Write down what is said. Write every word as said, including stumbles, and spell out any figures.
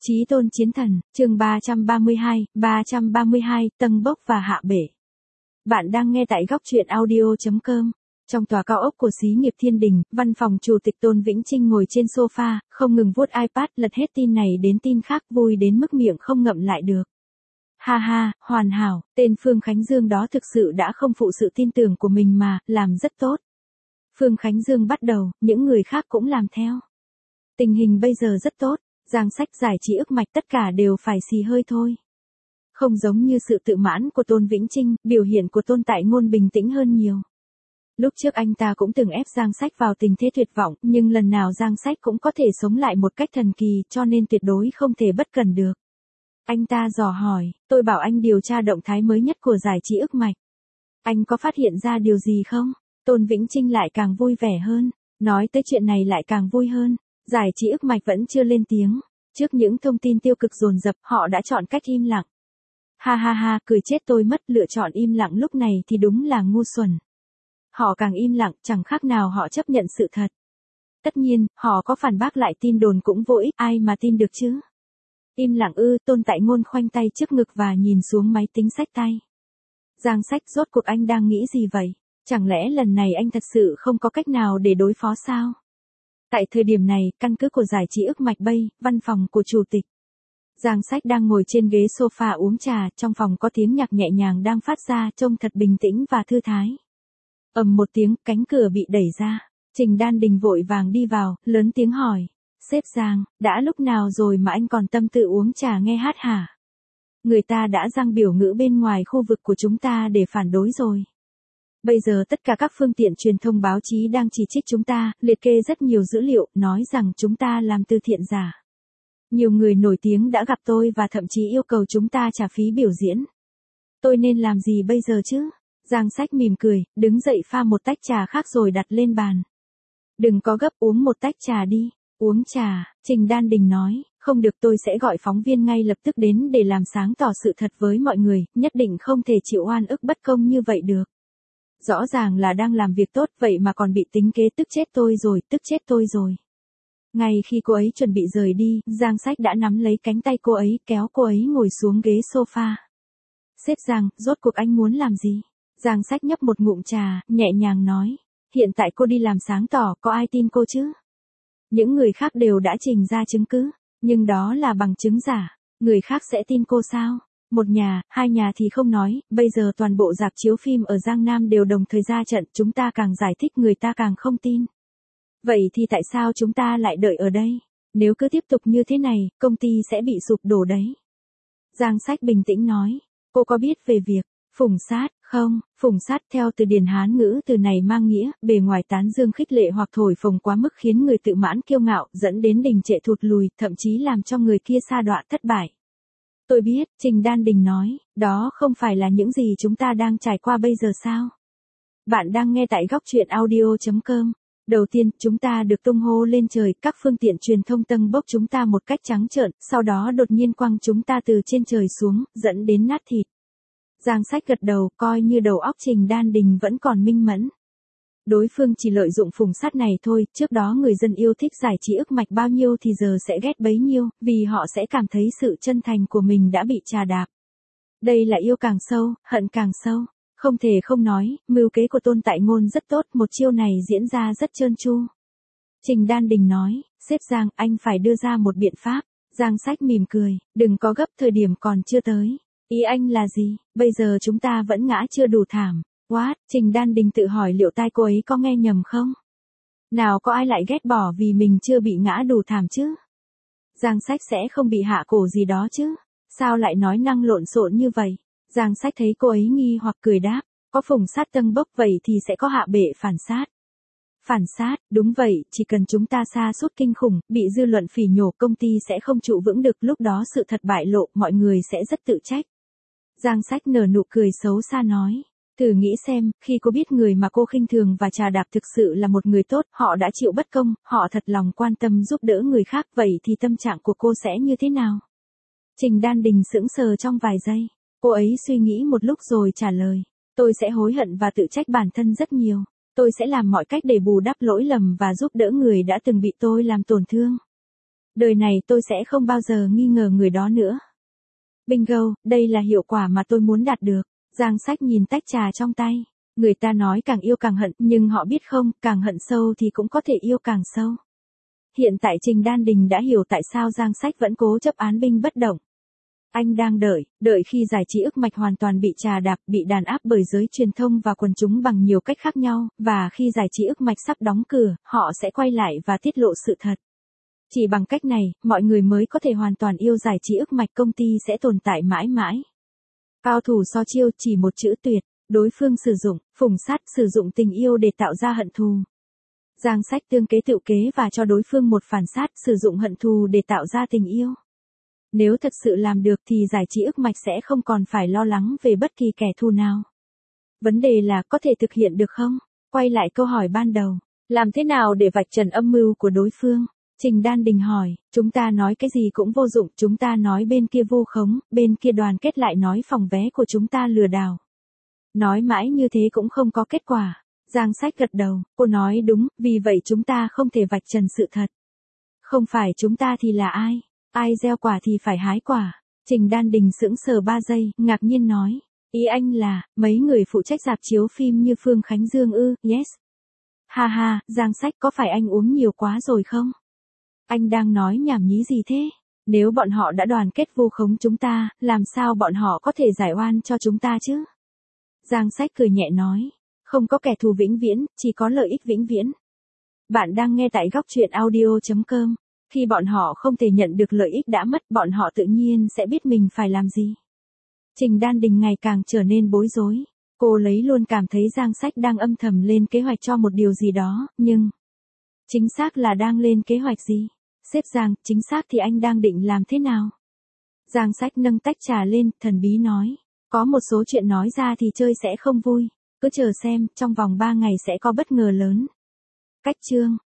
Chí tôn chiến thần, chương ba trăm ba mươi hai, ba trăm ba mươi hai, tâng bốc và hạ bể. Bạn đang nghe tại góc truyện audio chấm com. Trong tòa cao ốc của xí nghiệp Thiên Đình, văn phòng chủ tịch Tôn Vĩnh Chinh ngồi trên sofa, không ngừng vuốt iPad lật hết tin này đến tin khác, vui đến mức miệng không ngậm lại được. Ha ha, hoàn hảo, tên Phương Khánh Dương đó thực sự đã không phụ sự tin tưởng của mình mà, làm rất tốt. Phương Khánh Dương bắt đầu, những người khác cũng làm theo. Tình hình bây giờ rất tốt. Giang sách giải trí ức mạch tất cả đều phải xì hơi thôi. Không giống như sự tự mãn của Tôn Vĩnh Chinh, biểu hiện của Tôn Tại Ngôn bình tĩnh hơn nhiều. Lúc trước anh ta cũng từng ép Giang sách vào tình thế tuyệt vọng, nhưng lần nào Giang sách cũng có thể sống lại một cách thần kỳ, cho nên tuyệt đối không thể bất cẩn được. Anh ta dò hỏi, tôi bảo anh điều tra động thái mới nhất của giải trí ức mạch. Anh có phát hiện ra điều gì không? Tôn Vĩnh Chinh lại càng vui vẻ hơn, nói tới chuyện này lại càng vui hơn. Giải trí ức mạch vẫn chưa lên tiếng. Trước những thông tin tiêu cực dồn dập, họ đã chọn cách im lặng. Ha ha ha, cười chết tôi mất, lựa chọn im lặng lúc này thì đúng là ngu xuẩn. Họ càng im lặng, chẳng khác nào họ chấp nhận sự thật. Tất nhiên, họ có phản bác lại tin đồn cũng vô ích, ai mà tin được chứ. Im lặng ư, Tôn Tại Ngôn khoanh tay trước ngực và nhìn xuống máy tính xách tay. Giang sách, rốt cuộc anh đang nghĩ gì vậy? Chẳng lẽ lần này anh thật sự không có cách nào để đối phó sao? Tại thời điểm này, căn cứ của giải trí ức mạch bay, văn phòng của chủ tịch. Giang sách đang ngồi trên ghế sofa uống trà, trong phòng có tiếng nhạc nhẹ nhàng đang phát ra, trông thật bình tĩnh và thư thái. Ầm một tiếng, cánh cửa bị đẩy ra. Trình Đan Đình vội vàng đi vào, lớn tiếng hỏi. Sếp Giang, đã lúc nào rồi mà anh còn tâm tư uống trà nghe hát hả? Người ta đã giăng biểu ngữ bên ngoài khu vực của chúng ta để phản đối rồi. Bây giờ tất cả các phương tiện truyền thông báo chí đang chỉ trích chúng ta, liệt kê rất nhiều dữ liệu, nói rằng chúng ta làm từ thiện giả. Nhiều người nổi tiếng đã gặp tôi và thậm chí yêu cầu chúng ta trả phí biểu diễn. Tôi nên làm gì bây giờ chứ? Giang sách mỉm cười, đứng dậy pha một tách trà khác rồi đặt lên bàn. Đừng có gấp, uống một tách trà đi. Uống trà, Trình Đan Đình nói, không được, tôi sẽ gọi phóng viên ngay lập tức đến để làm sáng tỏ sự thật với mọi người, nhất định không thể chịu oan ức bất công như vậy được. Rõ ràng là đang làm việc tốt, vậy mà còn bị tính kế, tức chết tôi rồi, tức chết tôi rồi. Ngay khi cô ấy chuẩn bị rời đi, Giang sách đã nắm lấy cánh tay cô ấy, kéo cô ấy ngồi xuống ghế sofa. Sếp Giang, rốt cuộc anh muốn làm gì? Giang sách nhấp một ngụm trà, nhẹ nhàng nói. Hiện tại cô đi làm sáng tỏ, có ai tin cô chứ? Những người khác đều đã trình ra chứng cứ, nhưng đó là bằng chứng giả. Người khác sẽ tin cô sao? Một nhà, hai nhà thì không nói, bây giờ toàn bộ rạp chiếu phim ở Giang Nam đều đồng thời ra trận, chúng ta càng giải thích người ta càng không tin. Vậy thì tại sao chúng ta lại đợi ở đây? Nếu cứ tiếp tục như thế này, công ty sẽ bị sụp đổ đấy. Giang sách bình tĩnh nói, cô có biết về việc phủng sát không? Phủng sát theo từ điển Hán ngữ, từ này mang nghĩa bề ngoài tán dương khích lệ hoặc thổi phồng quá mức khiến người tự mãn kiêu ngạo, dẫn đến đình trệ thụt lùi, thậm chí làm cho người kia sa đọa thất bại. Tôi biết, Trình Đan Đình nói, đó không phải là những gì chúng ta đang trải qua bây giờ sao? Bạn đang nghe tại góc truyện audio chấm com. Đầu tiên, chúng ta được tung hô lên trời, các phương tiện truyền thông tâng bốc chúng ta một cách trắng trợn, sau đó đột nhiên quăng chúng ta từ trên trời xuống, dẫn đến nát thịt. Giang sách gật đầu, coi như đầu óc Trình Đan Đình vẫn còn minh mẫn. Đối phương chỉ lợi dụng phủng sát này thôi, trước đó người dân yêu thích giải trí ức mạch bao nhiêu thì giờ sẽ ghét bấy nhiêu, vì họ sẽ cảm thấy sự chân thành của mình đã bị trà đạp. Đây là yêu càng sâu, hận càng sâu. Không thể không nói, mưu kế của Tôn Tại Ngôn rất tốt, một chiêu này diễn ra rất trơn tru. Trình Đan Đình nói, sếp Giang, anh phải đưa ra một biện pháp. Giang sách mỉm cười, đừng có gấp, thời điểm còn chưa tới. Ý anh là gì? Bây giờ chúng ta vẫn ngã chưa đủ thảm. What? Trình Đan Đình tự hỏi liệu tai cô ấy có nghe nhầm không? Nào có ai lại ghét bỏ vì mình chưa bị ngã đủ thảm chứ? Giang sách sẽ không bị hạ cổ gì đó chứ? Sao lại nói năng lộn xộn như vậy? Giang sách thấy cô ấy nghi hoặc cười đáp, có phủng sát tâng bốc vậy thì sẽ có hạ bệ phản sát. Phản sát, đúng vậy, chỉ cần chúng ta sa sút kinh khủng, bị dư luận phỉ nhổ, công ty sẽ không trụ vững được, lúc đó sự thật bại lộ, mọi người sẽ rất tự trách. Giang sách nở nụ cười xấu xa nói, thử nghĩ xem, khi cô biết người mà cô khinh thường và trà đạp thực sự là một người tốt, họ đã chịu bất công, họ thật lòng quan tâm giúp đỡ người khác, vậy thì tâm trạng của cô sẽ như thế nào? Trình Đan Đình sững sờ trong vài giây. Cô ấy suy nghĩ một lúc rồi trả lời, tôi sẽ hối hận và tự trách bản thân rất nhiều. Tôi sẽ làm mọi cách để bù đắp lỗi lầm và giúp đỡ người đã từng bị tôi làm tổn thương. Đời này tôi sẽ không bao giờ nghi ngờ người đó nữa. Bingo, đây là hiệu quả mà tôi muốn đạt được. Giang Sách nhìn tách trà trong tay. Người ta nói càng yêu càng hận, nhưng họ biết không, càng hận sâu thì cũng có thể yêu càng sâu. Hiện tại Trình Đan Đình đã hiểu tại sao Giang Sách vẫn cố chấp án binh bất động. Anh đang đợi, đợi khi giải trí ức mạch hoàn toàn bị trà đạp, bị đàn áp bởi giới truyền thông và quần chúng bằng nhiều cách khác nhau, và khi giải trí ức mạch sắp đóng cửa, họ sẽ quay lại và tiết lộ sự thật. Chỉ bằng cách này, mọi người mới có thể hoàn toàn yêu giải trí ức mạch, công ty sẽ tồn tại mãi mãi. Cao thủ so chiêu, chỉ một chữ tuyệt, đối phương sử dụng, phùng sát, sử dụng tình yêu để tạo ra hận thù. Giang Sách tương kế tự kế và cho đối phương một phản sát, sử dụng hận thù để tạo ra tình yêu. Nếu thật sự làm được thì giải trí ức mạch sẽ không còn phải lo lắng về bất kỳ kẻ thù nào. Vấn đề là có thể thực hiện được không? Quay lại câu hỏi ban đầu, làm thế nào để vạch trần âm mưu của đối phương? Trình Đan Đình hỏi, chúng ta nói cái gì cũng vô dụng, chúng ta nói bên kia vu khống, bên kia đoàn kết lại nói phòng vé của chúng ta lừa đảo. Nói mãi như thế cũng không có kết quả. Giang Sách gật đầu, cô nói đúng, vì vậy chúng ta không thể vạch trần sự thật. Không phải chúng ta thì là ai? Ai gieo quả thì phải hái quả. Trình Đan Đình sững sờ ba giây, ngạc nhiên nói. Ý anh là, mấy người phụ trách rạp chiếu phim như Phương Khánh Dương ư, yes. Ha ha, Giang Sách, có phải anh uống nhiều quá rồi không? Anh đang nói nhảm nhí gì thế? Nếu bọn họ đã đoàn kết vu khống chúng ta, làm sao bọn họ có thể giải oan cho chúng ta chứ? Giang Sách cười nhẹ nói. Không có kẻ thù vĩnh viễn, chỉ có lợi ích vĩnh viễn. Bạn đang nghe tại góc truyện audio chấm com. Khi bọn họ không thể nhận được lợi ích đã mất, bọn họ tự nhiên sẽ biết mình phải làm gì. Trình Đan Đình ngày càng trở nên bối rối. Cô lấy luôn cảm thấy Giang Sách đang âm thầm lên kế hoạch cho một điều gì đó, nhưng... Chính xác là đang lên kế hoạch gì? Sếp Giang, chính xác thì anh đang định làm thế nào? Giang Sách nâng tách trà lên, thần bí nói. Có một số chuyện nói ra thì chơi sẽ không vui. Cứ chờ xem, trong vòng ba ngày sẽ có bất ngờ lớn. Cách chương